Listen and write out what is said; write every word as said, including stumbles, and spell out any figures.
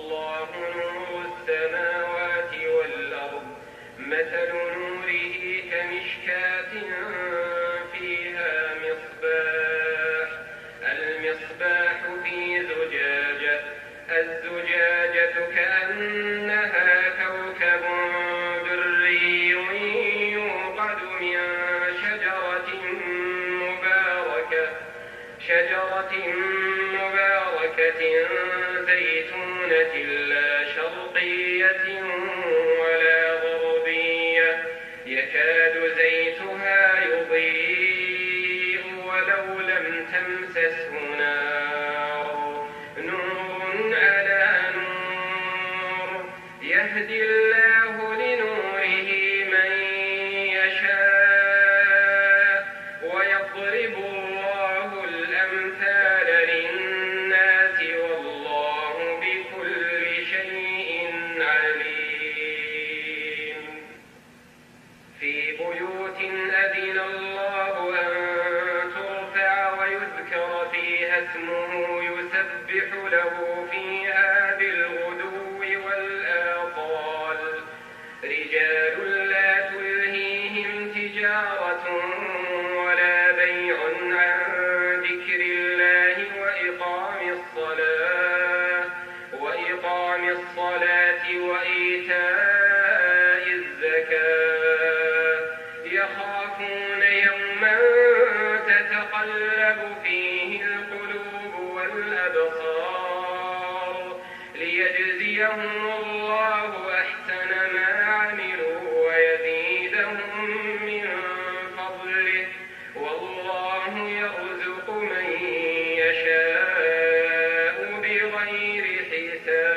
الله نور السماوات والأرض مثل نوره كمشكاة فيها مصباح المصباح في زجاجة الزجاجة كأنها كوكب دري يوقد من شجرة مباركة شجرة مباركة زيتونة لا شرقية ولا غربية يكاد زيتها يضيء ولو لم تمسسه نار نور على نور يهدي الله لنوره من يشاء ويضرب الله الأمثال للناس والله بكل شيء عليم في بيوت أذن الله أن ترفع ويذكر فيها اسمه يسبح له فيها بالغدو والآصال رجال لا تلهيهم تجارة ولا بيع عن ذكر الله وإقام الصلاة وإقام الصلاة وإيتاء الزكاة يخافون يوما تتقلب فيه القلوب والأبصار ليجزيهم الله أحسن ما عملوا ويزيدهم من فضله والله يرزق من يشاء بغير حساب.